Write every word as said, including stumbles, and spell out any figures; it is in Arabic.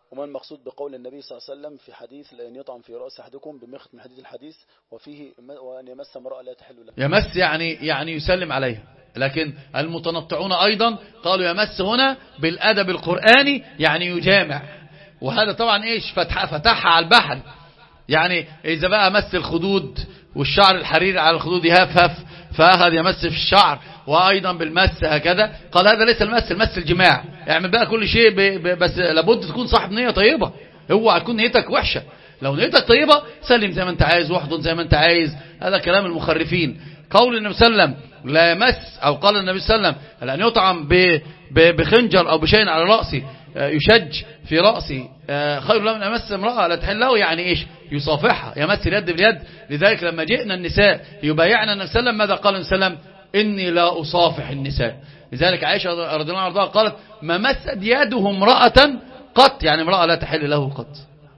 وما المقصود بقول النبي صلى الله عليه وسلم في حديث لأن يطعم في رأس أحدكم بمخت من حديث الحديث وفيه وأن يمس امرأة لا تحل له. يمس يعني يعني يسلم عليها. لكن المتنطعون أيضا قالوا يمس هنا بالأدب القرآني يعني يجامع، وهذا طبعا إيش فتح فتحها على البحر. يعني إذا بقى مس الخدود والشعر الحريري على الخدود يهفهف فأخذ يمس في الشعر، وأيضا بالمس هكذا. قال هذا ليس المس، المس الجماع. اعمل بقى كل شيء ب... ب... بس لابد تكون صاحب نية طيبة. اوعى تكون نيتك وحشة. لو نيتك طيبة سلم زي ما انت عايز واحضن زي ما انت عايز. هذا كلام المخرفين. قول النبي صلى الله عليه وسلم لا يمس، أو قال النبي صلى الله عليه وسلم لأن يطعم ب... ب... بخنجر أو بشيء على رأسي يشج في رأسي خير له من أمس امرأة لا تحل له، يعني إيش يصافحها، يمس اليد باليد. لذلك لما جئنا النساء يبايعنا النبي صلى الله عليه وسلم ماذا قال النبي صلى الله عليه وسلم؟ إني لا أصافح النساء. لذلك عائشة رضي الله عنها قالت ما مست يده امرأة قط، يعني امرأة لا تحل له قط.